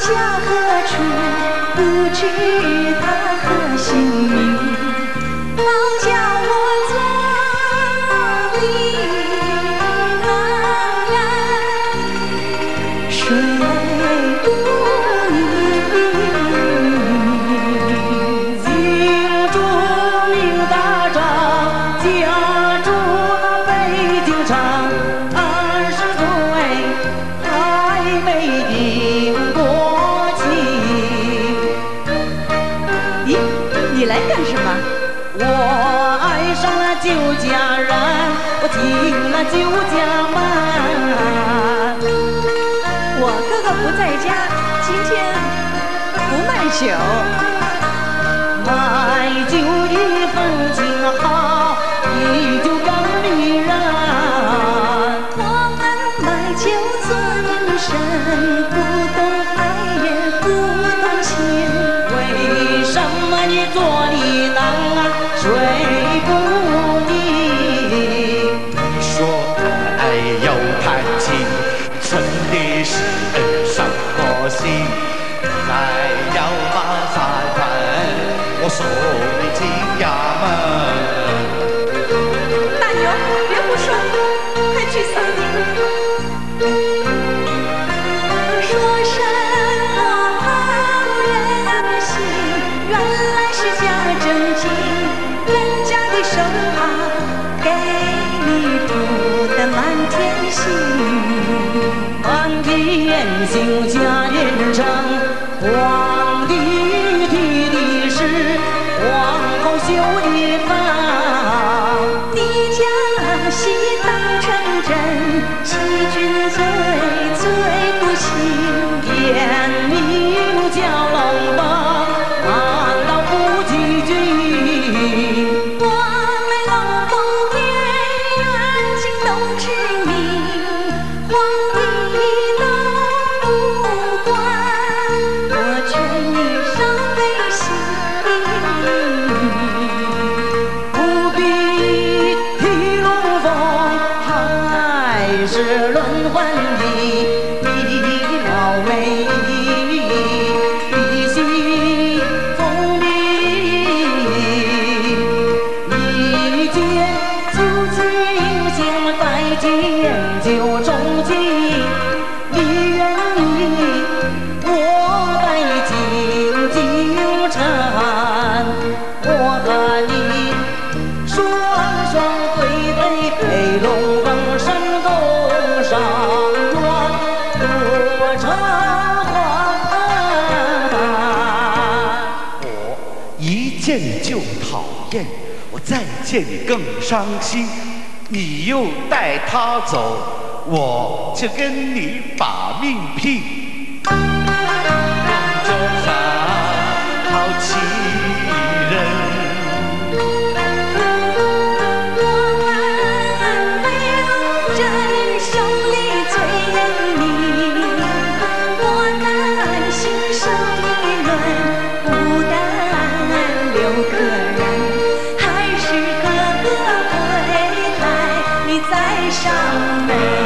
家何处？不知他何姓名？老叫我做你郎人，谁不明？ 京中名大张，家住北京城，20岁还没迎过妻。 咦，你来干什么？ 我爱上了酒家人，我进了酒家门。 我哥哥不在家，今天不卖酒。 卖酒一分情好，一酒更迷人。 我们卖酒做营生，不懂爱也不懂情。 为什么你做你郎啊，谁不明？ 说爱要看清，真的是恩上可惜。来要把三分，我送你进衙门。 大牛，别胡说，快去送你。说什么好人心，原来是假正经。人家的手帕给你铺得满天星， 满天星佳人城，皇帝提的是皇后绣的房。 你家戏当成真，欺君罪，罪不轻。 天命叫龙凤，难道不记君？ 我们龙凤年，远近都知名，皇帝都不管，我劝你上飞行。 不必提龙凤，还是轮换的你老为一心聪明，一见就倾心，再见就钟情。你愿意我在京城，我和你双双对对，配龙凤神宫上院，多成欢。 我一见就讨厌，我再见你更伤心。你又带他走，我就跟你把命拼。桌上好气人。 我们没有真兄弟最严明，我担心生一轮，不但留客人，还是哥哥回来，你再上门。